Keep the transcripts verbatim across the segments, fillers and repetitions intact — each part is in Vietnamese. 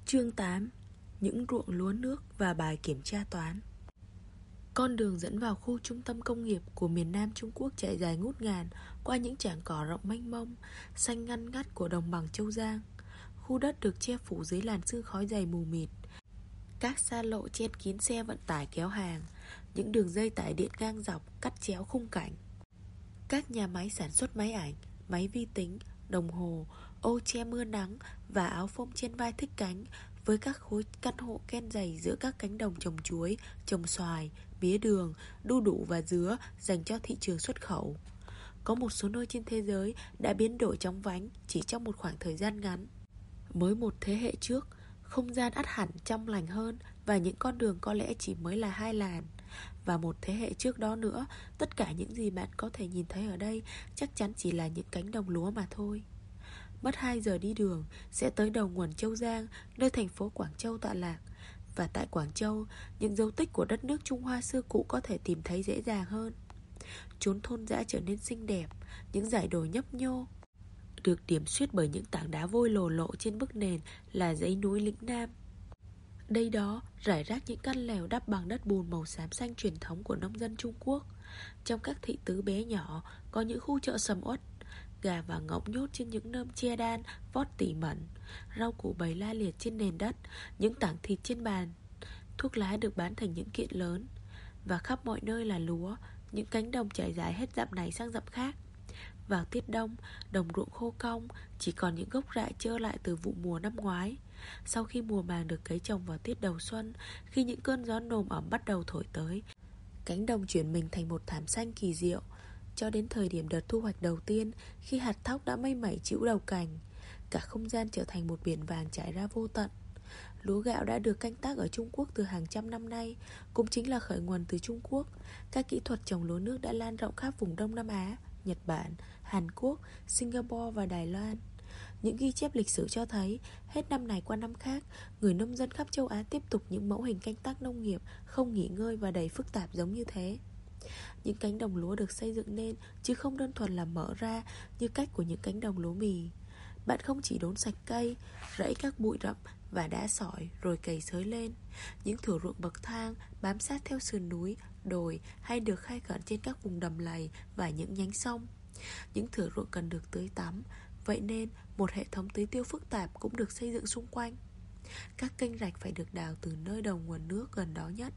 Chương tám. Những ruộng lúa nước và bài kiểm tra toán. Con đường dẫn vào khu trung tâm công nghiệp của miền Nam Trung Quốc chạy dài ngút ngàn qua những trảng cỏ rộng mênh mông, xanh ngăn ngắt của đồng bằng Châu Giang. Khu đất được che phủ dưới làn sương khói dày mù mịt. Các xa lộ chen kín xe vận tải kéo hàng, những đường dây tải điện ngang dọc cắt chéo khung cảnh. Các nhà máy sản xuất máy ảnh, máy vi tính, đồng hồ, ô che mưa nắng và áo phông trên vai thích cánh, với các khối căn hộ ken dày giữa các cánh đồng trồng chuối, trồng xoài, mía đường, đu đủ và dứa dành cho thị trường xuất khẩu. Có một số nơi trên thế giới đã biến đổi chóng vánh chỉ trong một khoảng thời gian ngắn. Mới một thế hệ trước, không gian ắt hẳn trong lành hơn và những con đường có lẽ chỉ mới là hai làn. Và một thế hệ trước đó nữa, tất cả những gì bạn có thể nhìn thấy ở đây chắc chắn chỉ là những cánh đồng lúa mà thôi. Mất hai giờ đi đường sẽ tới đầu nguồn Châu Giang, nơi thành phố Quảng Châu tọa lạc. Và tại Quảng Châu, những dấu tích của đất nước Trung Hoa xưa cũ có thể tìm thấy dễ dàng hơn. Chốn thôn dã trở nên xinh đẹp, những dải đồi nhấp nhô được điểm xuyết bởi những tảng đá vôi lồ lộ trên bức nền là dãy núi lĩnh Nam. Đây đó rải rác những căn lều đắp bằng đất bùn màu xám xanh truyền thống của nông dân Trung Quốc. Trong các thị tứ bé nhỏ có những khu chợ sầm uất, gà và ngỗng nhốt trên những nơm che đan vót tỉ mẩn, rau củ bày la liệt trên nền đất, những tảng thịt trên bàn, thuốc lá được bán thành những kiện lớn. Và khắp mọi nơi là lúa, những cánh đồng trải dài hết dặm này sang dặm khác. Vào tiết đông, đồng ruộng khô cong, chỉ còn những gốc rại trơ lại từ vụ mùa năm ngoái. Sau khi mùa màng được cấy trồng vào tiết đầu xuân, khi những cơn gió nồm ẩm bắt đầu thổi tới, cánh đồng chuyển mình thành một thảm xanh kỳ diệu. Cho đến thời điểm đợt thu hoạch đầu tiên, khi hạt thóc đã mây mẩy chĩu đầu cành, cả không gian trở thành một biển vàng trải ra vô tận. Lúa gạo đã được canh tác ở Trung Quốc từ hàng trăm năm nay, cũng chính là khởi nguồn từ Trung Quốc. Các kỹ thuật trồng lúa nước đã lan rộng khắp vùng Đông Nam Á, Nhật Bản, Hàn Quốc, Singapore và Đài Loan. Những ghi chép lịch sử cho thấy, hết năm này qua năm khác, người nông dân khắp châu Á tiếp tục những mẫu hình canh tác nông nghiệp không nghỉ ngơi và đầy phức tạp giống như thế. Những cánh đồng lúa được xây dựng nên chứ không đơn thuần là mở ra như cách của những cánh đồng lúa mì. Bạn không chỉ đốn sạch cây, rẫy các bụi rậm và đá sỏi rồi cày xới lên. Những thửa ruộng bậc thang bám sát theo sườn núi, đồi hay được khai khẩn trên các vùng đầm lầy và những nhánh sông. Những thửa ruộng cần được tưới tắm, vậy nên một hệ thống tưới tiêu phức tạp cũng được xây dựng xung quanh. Các kênh rạch phải được đào từ nơi đầu nguồn nước gần đó nhất,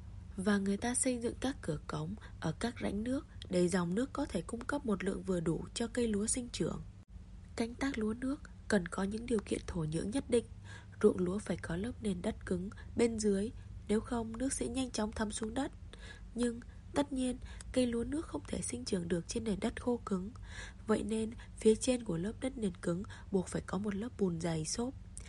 và người ta xây dựng các cửa cống ở các rãnh nước để dòng nước có thể cung cấp một lượng vừa đủ cho cây lúa sinh trưởng. Canh tác lúa nước cần có những điều kiện thổ nhưỡng nhất định. Ruộng lúa phải có lớp nền đất cứng bên dưới, nếu không nước sẽ nhanh chóng thấm xuống đất. Nhưng tất nhiên cây lúa nước không thể sinh trưởng được trên nền đất khô cứng. Vậy nên phía trên của lớp đất nền cứng buộc phải có một lớp bùn dày xốp.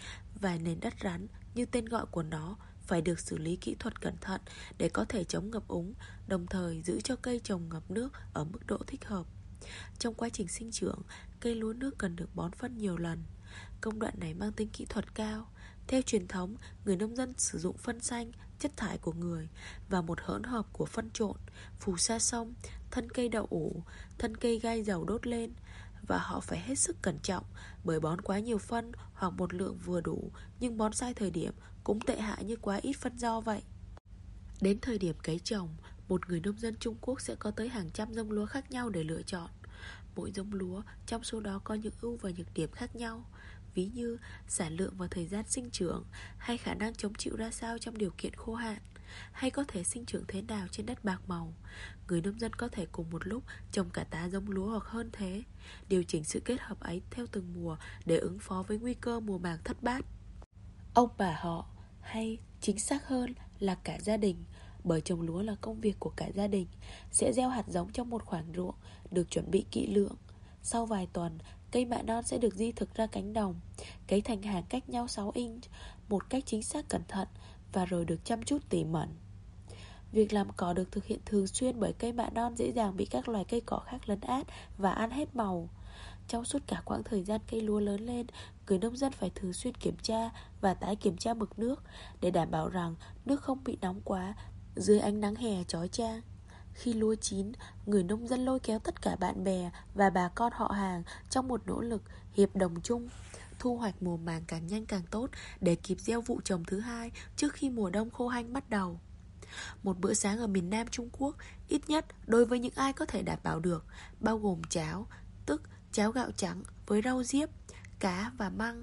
Và nền đất rắn như tên gọi của nó phải được xử lý kỹ thuật cẩn thận để có thể chống ngập úng, đồng thời giữ cho cây trồng ngập nước ở mức độ thích hợp. Trong quá trình sinh trưởng, cây lúa nước cần được bón phân nhiều lần. Công đoạn này mang tính kỹ thuật cao. Theo truyền thống, người nông dân sử dụng phân xanh, chất thải của người và một hỗn hợp của phân trộn, phù sa sông, thân cây đậu ủ, thân cây gai dầu đốt lên. Và họ phải hết sức cẩn trọng, bởi bón quá nhiều phân hoặc một lượng vừa đủ nhưng bón sai thời điểm cũng tệ hại như quá ít phân rau vậy. Đến thời điểm cấy trồng, một người nông dân Trung Quốc sẽ có tới hàng trăm giống lúa khác nhau để lựa chọn. Mỗi giống lúa trong số đó có những ưu và nhược điểm khác nhau, ví như sản lượng và thời gian sinh trưởng, hay khả năng chống chịu ra sao trong điều kiện khô hạn, hay có thể sinh trưởng thế nào trên đất bạc màu. Người nông dân có thể cùng một lúc trồng cả tá giống lúa hoặc hơn thế, điều chỉnh sự kết hợp ấy theo từng mùa để ứng phó với nguy cơ mùa màng thất bát. Ông bà họ, hay chính xác hơn là cả gia đình, bởi trồng lúa là công việc của cả gia đình, sẽ gieo hạt giống trong một khoảng ruộng được chuẩn bị kỹ lưỡng. Sau vài tuần, cây mạ non sẽ được di thực ra cánh đồng, cấy thành hàng cách nhau sáu inch, một cách chính xác cẩn thận, và rồi được chăm chút tỉ mẩn. Việc làm cỏ được thực hiện thường xuyên bởi cây mạ non dễ dàng bị các loài cây cỏ khác lấn át và ăn hết màu. Trong suốt cả quãng thời gian cây lúa lớn lên, người nông dân phải thường xuyên kiểm tra và tái kiểm tra mực nước để đảm bảo rằng nước không bị nóng quá dưới ánh nắng hè chói chang. Khi lúa chín, người nông dân lôi kéo tất cả bạn bè và bà con họ hàng trong một nỗ lực hiệp đồng chung, thu hoạch mùa màng càng nhanh càng tốt để kịp gieo vụ trồng thứ hai trước khi mùa đông khô hanh bắt đầu. Một bữa sáng ở miền Nam Trung Quốc, ít nhất đối với những ai có thể đảm bảo được, bao gồm cháo, tức cháo gạo trắng với rau diếp, cá và măng.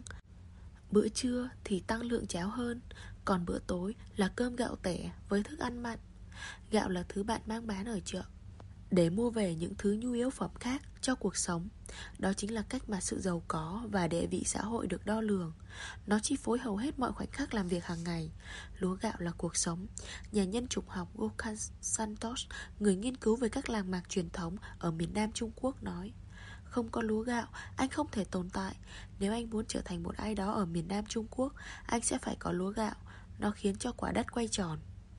Bữa trưa thì tăng lượng cháo hơn, còn bữa tối là cơm gạo tẻ với thức ăn mặn. Gạo là thứ bạn mang bán ở chợ để mua về những thứ nhu yếu phẩm khác cho cuộc sống. Đó chính là cách mà sự giàu có và địa vị xã hội được đo lường. Nó chi phối hầu hết mọi khoảnh khắc làm việc hàng ngày. Lúa gạo là cuộc sống. Nhà nhân chủng học Gokhan Santosh, người nghiên cứu về các làng mạc truyền thống ở miền Nam Trung Quốc nói: không có lúa gạo, anh không thể tồn tại. Nếu anh muốn trở thành một ai đó ở miền Nam Trung Quốc, anh sẽ phải có lúa gạo. Nó khiến cho quả đất quay tròn.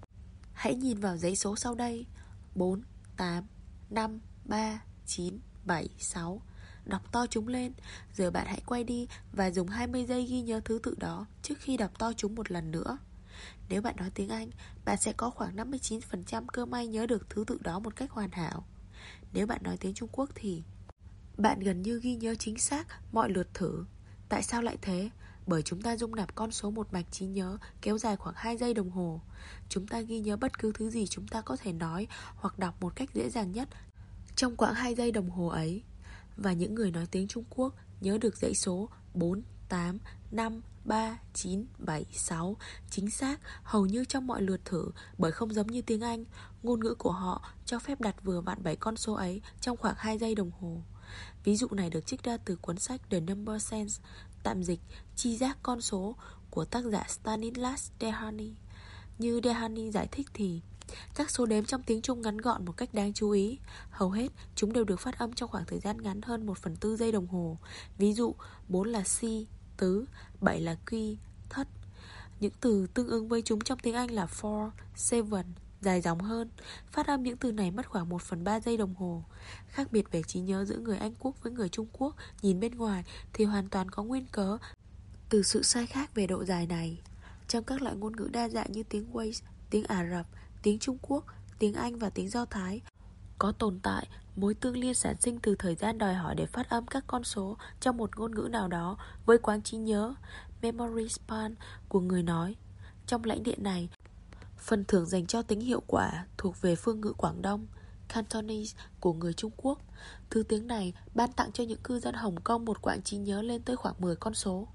Hãy nhìn vào dãy số sau đây: bốn, tám, năm, ba, chín, bảy, sáu. Đọc to chúng lên. Giờ bạn hãy quay đi và dùng hai mươi giây ghi nhớ thứ tự đó trước khi đọc to chúng một lần nữa. Nếu bạn nói tiếng Anh, bạn sẽ có khoảng năm mươi chín phần trăm cơ may nhớ được thứ tự đó một cách hoàn hảo. Nếu bạn nói tiếng Trung Quốc thì bạn gần như ghi nhớ chính xác mọi lượt thử. Tại sao lại thế? Bởi chúng ta dung nạp con số một mạch trí nhớ kéo dài khoảng hai giây đồng hồ. Chúng ta ghi nhớ bất cứ thứ gì chúng ta có thể nói hoặc đọc một cách dễ dàng nhất trong quãng hai giây đồng hồ ấy. Và những người nói tiếng Trung Quốc nhớ được dãy số bốn, tám, năm, ba, chín, bảy, sáu chính xác hầu như trong mọi lượt thử. Bởi không giống như tiếng Anh, ngôn ngữ của họ cho phép đặt vừa vặn bảy con số ấy trong khoảng hai giây đồng hồ. Ví dụ này được trích ra từ cuốn sách The Number Sense, tạm dịch tri giác con số, của tác giả Stanislas Dehaene. Như Dehaene giải thích thì các số đếm trong tiếng Trung ngắn gọn một cách đáng chú ý. Hầu hết chúng đều được phát âm trong khoảng thời gian ngắn hơn một phần tư giây đồng hồ. Ví dụ bốn là si, tứ, bảy là quy, thất. Những từ tương ứng với chúng trong tiếng Anh là four, seven, dài dòng hơn. Phát âm những từ này mất khoảng một phần ba giây đồng hồ. Khác biệt về trí nhớ giữa người Anh Quốc với người Trung Quốc nhìn bên ngoài thì hoàn toàn có nguyên cớ từ sự sai khác về độ dài này. Trong các loại ngôn ngữ đa dạng như tiếng Wales, tiếng Ả Rập, tiếng Trung Quốc, tiếng Anh và tiếng Do Thái, có tồn tại mối tương liên sản sinh từ thời gian đòi hỏi để phát âm các con số trong một ngôn ngữ nào đó với quãng trí nhớ, memory span, của người nói. Trong lãnh địa này, phần thưởng dành cho tính hiệu quả thuộc về phương ngữ Quảng Đông, Cantonese, của người Trung Quốc. Thứ tiếng này ban tặng cho những cư dân Hồng Kông một quãng trí nhớ lên tới khoảng mười con số.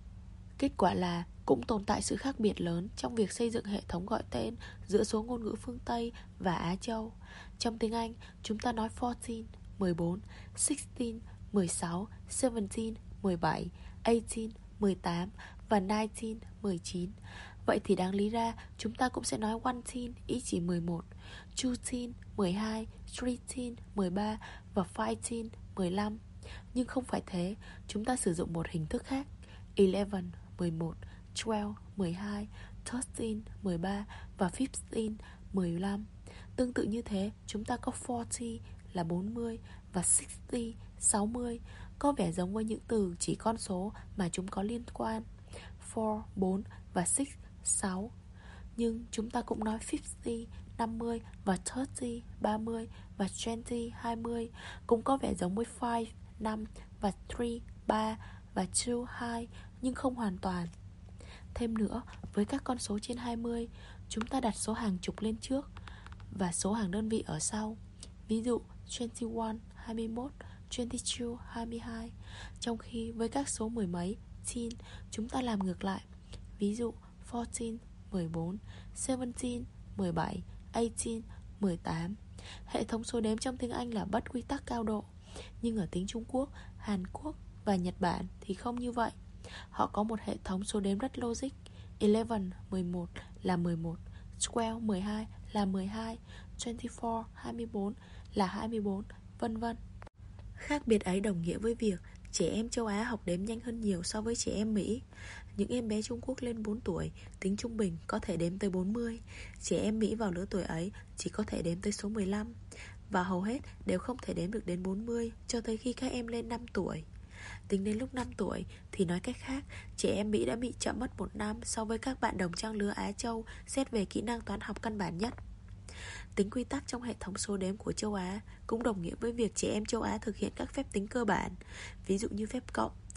Kết quả là cũng tồn tại sự khác biệt lớn trong việc xây dựng hệ thống gọi tên giữa số ngôn ngữ phương Tây và Á Châu. Trong tiếng Anh, chúng ta nói fourteen, mười bốn, sixteen, mười sáu, seventeen, mười bảy, eighteen, mười tám và nineteen, mười chín. Vậy thì đáng lý ra chúng ta cũng sẽ nói one-teen, ý chỉ mười một, two-teen, mười hai, three-teen, mười ba và five-teen, mười lăm. Nhưng không phải thế, chúng ta sử dụng một hình thức khác: eleven, mười một, twelve, mười hai, thirteen, mười ba và fifteen, mười lăm. Tương tự như thế, chúng ta có forty là bốn mươi và sixty, sáu mươi. Có vẻ giống với những từ chỉ con số mà chúng có liên quan: four, bốn và six, sáu. Nhưng chúng ta cũng nói fifty, năm mươi và thirty, ba mươi và twenty, hai mươi. Cũng có vẻ giống với five, năm và three, ba và two, hai, nhưng không hoàn toàn. Thêm nữa, với các con số trên hai mươi, chúng ta đặt số hàng chục lên trước và số hàng đơn vị ở sau. Ví dụ twenty-one, hai mươi mốt, twenty-two, hai mươi hai. Trong khi với các số mười mấy, teen, chúng ta làm ngược lại. Ví dụ fourteen, mười bốn, seventeen, mười bảy, eighteen, mười tám. Hệ thống số đếm trong tiếng Anh là bất quy tắc cao độ. Nhưng ở tiếng Trung Quốc, Hàn Quốc và Nhật Bản thì không như vậy. Họ có một hệ thống số đếm rất logic. eleven, mười một là mười một, twelve, mười hai là mười hai, twenty-four, hai mươi bốn là hai mươi bốn, vân vân. Khác biệt ấy đồng nghĩa với việc trẻ em châu Á học đếm nhanh hơn nhiều so với trẻ em Mỹ. Những em bé Trung Quốc lên bốn tuổi, tính trung bình có thể đếm tới bốn mươi. Trẻ em Mỹ vào lứa tuổi ấy chỉ có thể đếm tới số mười lăm. Và hầu hết đều không thể đếm được đến bốn mươi cho tới khi các em lên năm tuổi. Tính đến lúc năm tuổi thì nói cách khác, trẻ em Mỹ đã bị chậm mất một năm so với các bạn đồng trang lứa Á Châu xét về kỹ năng toán học căn bản nhất. Tính quy tắc trong hệ thống số đếm của châu Á cũng đồng nghĩa với việc trẻ em châu Á thực hiện các phép tính cơ bản, ví dụ như phép cộng,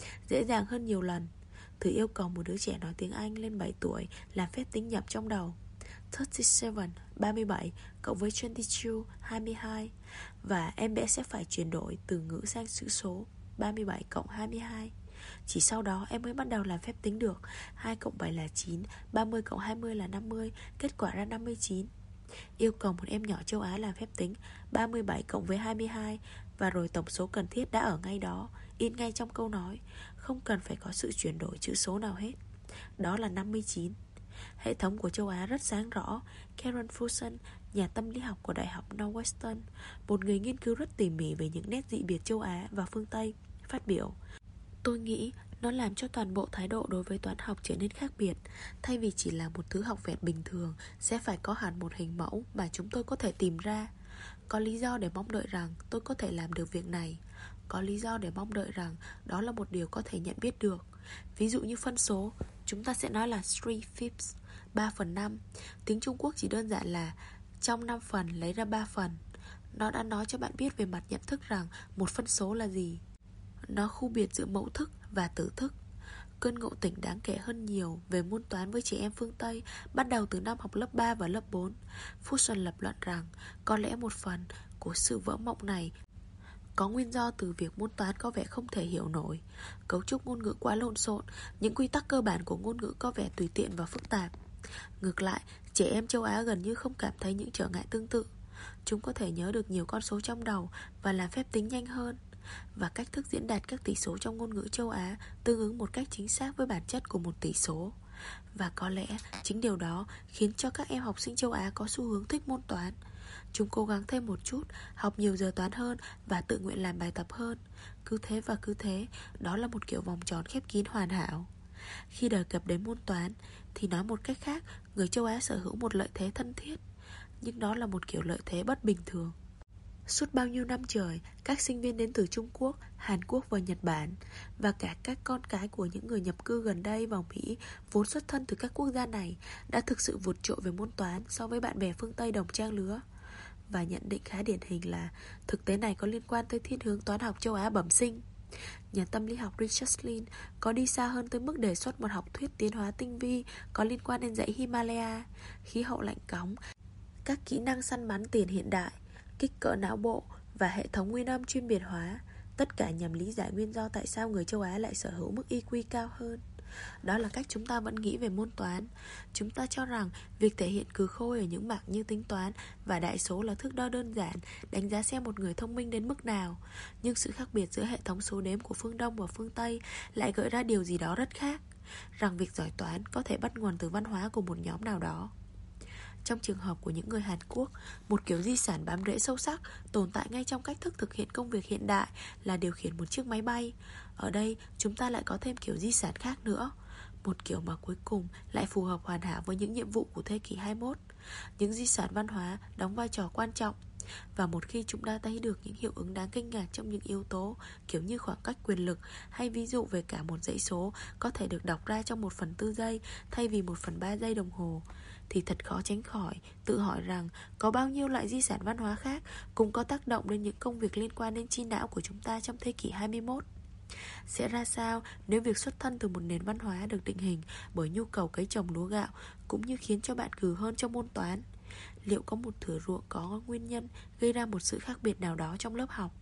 dễ dàng hơn nhiều lần. Thử yêu cầu một đứa trẻ nói tiếng Anh lên bảy tuổi làm phép tính nhập trong đầu: ba mươi bảy, ba mươi bảy cộng với hai mươi hai, hai mươi hai. Và em bé sẽ phải chuyển đổi từ ngữ sang chữ số ba mươi bảy cộng hai mươi hai. Chỉ sau đó em mới bắt đầu làm phép tính được. Hai cộng bảy là chín, ba mươi cộng hai mươi là năm mươi, kết quả ra năm mươi chín. Yêu cầu một em nhỏ châu Á làm phép tính ba mươi bảy cộng với hai mươi hai, và rồi tổng số cần thiết đã ở ngay đó, in ngay trong câu nói, không cần phải có sự chuyển đổi chữ số nào hết. Đó là năm mươi chín. Hệ thống của châu Á rất sáng rõ. Karen Fuson, nhà tâm lý học của Đại học Northwestern, một người nghiên cứu rất tỉ mỉ về những nét dị biệt châu Á và phương Tây, phát biểu: tôi nghĩ nó làm cho toàn bộ thái độ đối với toán học trở nên khác biệt. Thay vì chỉ là một thứ học vẹt bình thường, sẽ phải có hẳn một hình mẫu mà chúng tôi có thể tìm ra. Có lý do để mong đợi rằng tôi có thể làm được việc này. Có lý do để mong đợi rằng đó là một điều có thể nhận biết được. Ví dụ như phân số, chúng ta sẽ nói là three fifths, ba phần năm. Tiếng Trung Quốc chỉ đơn giản là trong năm phần lấy ra ba phần. Nó đã nói cho bạn biết về mặt nhận thức rằng một phân số là gì. Nó khu biệt giữa mẫu thức và tử thức. Cơn ngộ tỉnh đáng kể hơn nhiều về môn toán với trẻ em phương Tây bắt đầu từ năm học lớp ba và lớp bốn. Fuson lập luận rằng có lẽ một phần của sự vỡ mộng này có nguyên do từ việc môn toán có vẻ không thể hiểu nổi. Cấu trúc ngôn ngữ quá lộn xộn, những quy tắc cơ bản của ngôn ngữ có vẻ tùy tiện và phức tạp. Ngược lại, trẻ em châu Á gần như không cảm thấy những trở ngại tương tự. Chúng có thể nhớ được nhiều con số trong đầu và làm phép tính nhanh hơn. Và cách thức diễn đạt các tỷ số trong ngôn ngữ châu Á tương ứng một cách chính xác với bản chất của một tỷ số. Và có lẽ chính điều đó khiến cho các em học sinh châu Á có xu hướng thích môn toán. Chúng cố gắng thêm một chút, học nhiều giờ toán hơn và tự nguyện làm bài tập hơn. Cứ thế và cứ thế, đó là một kiểu vòng tròn khép kín hoàn hảo. Khi đề cập đến môn toán thì nói một cách khác, người châu Á sở hữu một lợi thế thân thiết. Nhưng đó là một kiểu lợi thế bất bình thường. Suốt bao nhiêu năm trời, các sinh viên đến từ Trung Quốc, Hàn Quốc và Nhật Bản, và cả các con cái của những người nhập cư gần đây vào Mỹ vốn xuất thân từ các quốc gia này, đã thực sự vượt trội về môn toán so với bạn bè phương Tây đồng trang lứa. Và nhận định khá điển hình là thực tế này có liên quan tới thiên hướng toán học châu Á bẩm sinh. Nhà tâm lý học Richard Lin có đi xa hơn tới mức đề xuất một học thuyết tiến hóa tinh vi có liên quan đến dãy Himalaya, khí hậu lạnh cóng, các kỹ năng săn bắn tiền hiện đại, kích cỡ não bộ và hệ thống nguyên âm chuyên biệt hóa, tất cả nhằm lý giải nguyên do tại sao người châu Á lại sở hữu mức i kiu cao hơn. Đó là cách chúng ta vẫn nghĩ về môn toán. Chúng ta cho rằng việc thể hiện cừ khôi ở những mặt như tính toán và đại số là thước đo đơn giản đánh giá xem một người thông minh đến mức nào. Nhưng sự khác biệt giữa hệ thống số đếm của phương Đông và phương Tây lại gợi ra điều gì đó rất khác, rằng việc giỏi toán có thể bắt nguồn từ văn hóa của một nhóm nào đó. Trong trường hợp của những người Hàn Quốc, một kiểu di sản bám rễ sâu sắc tồn tại ngay trong cách thức thực hiện công việc hiện đại là điều khiển một chiếc máy bay. Ở đây chúng ta lại có thêm kiểu di sản khác nữa, một kiểu mà cuối cùng lại phù hợp hoàn hảo với những nhiệm vụ của thế kỷ hai mươi mốt. Những di sản văn hóa đóng vai trò quan trọng. Và một khi chúng ta thấy được những hiệu ứng đáng kinh ngạc trong những yếu tố kiểu như khoảng cách quyền lực, hay ví dụ về cả một dãy số có thể được đọc ra trong một phần tư giây thay vì một phần ba giây đồng hồ, thì thật khó tránh khỏi tự hỏi rằng có bao nhiêu loại di sản văn hóa khác cũng có tác động đến những công việc liên quan đến trí não của chúng ta trong thế kỷ hai mươi mốt. Sẽ ra sao nếu việc xuất thân từ một nền văn hóa được định hình bởi nhu cầu cấy trồng lúa gạo cũng như khiến cho bạn cừ hơn trong môn toán? Liệu có một thửa ruộng có nguyên nhân gây ra một sự khác biệt nào đó trong lớp học?